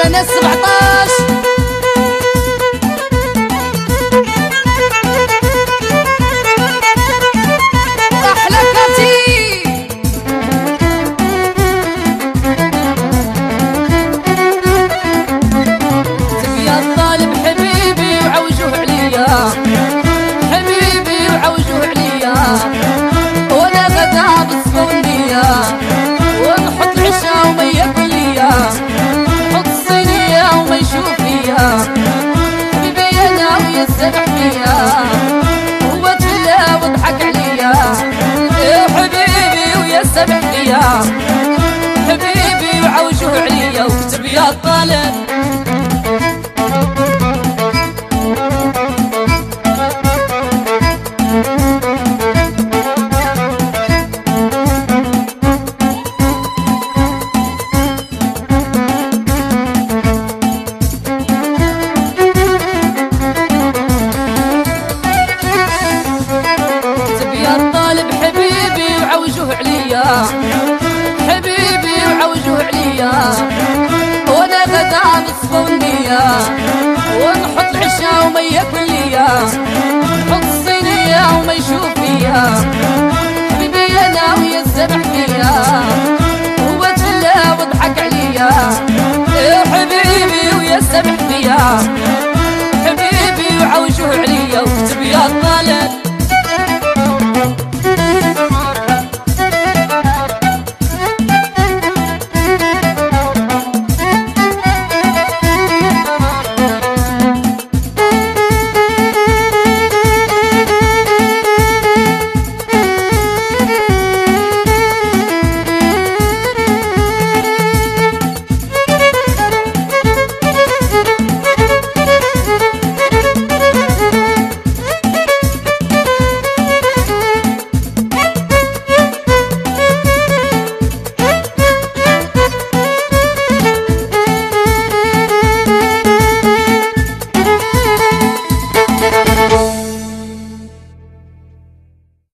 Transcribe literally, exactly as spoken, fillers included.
سنة سبعطاش أحلى كاتي تبيا الطالب حبيبي وعوجوه عليا حبيبي وعوجوه عليا وانا غدا بالصفونية ونحط العشاء وما ياكل ليا نحط الصينية وما يشوف فيا حبيبي انا ويا سامح فيا هو تفلا وضحك عليا يا حبيبي ويا سامح فيا حبيبي وعوجوه عليا وكتب يا الطالب حبيبي وعوجوه عليا وانا غدا مصفونية ونحط العشاء وما ياكل ليا نحط الصينية وما يشوف فيا حبيبي انا ويا سامح فيا هو تفلا وضحك عليا يا حبيبي ويا سامح فيا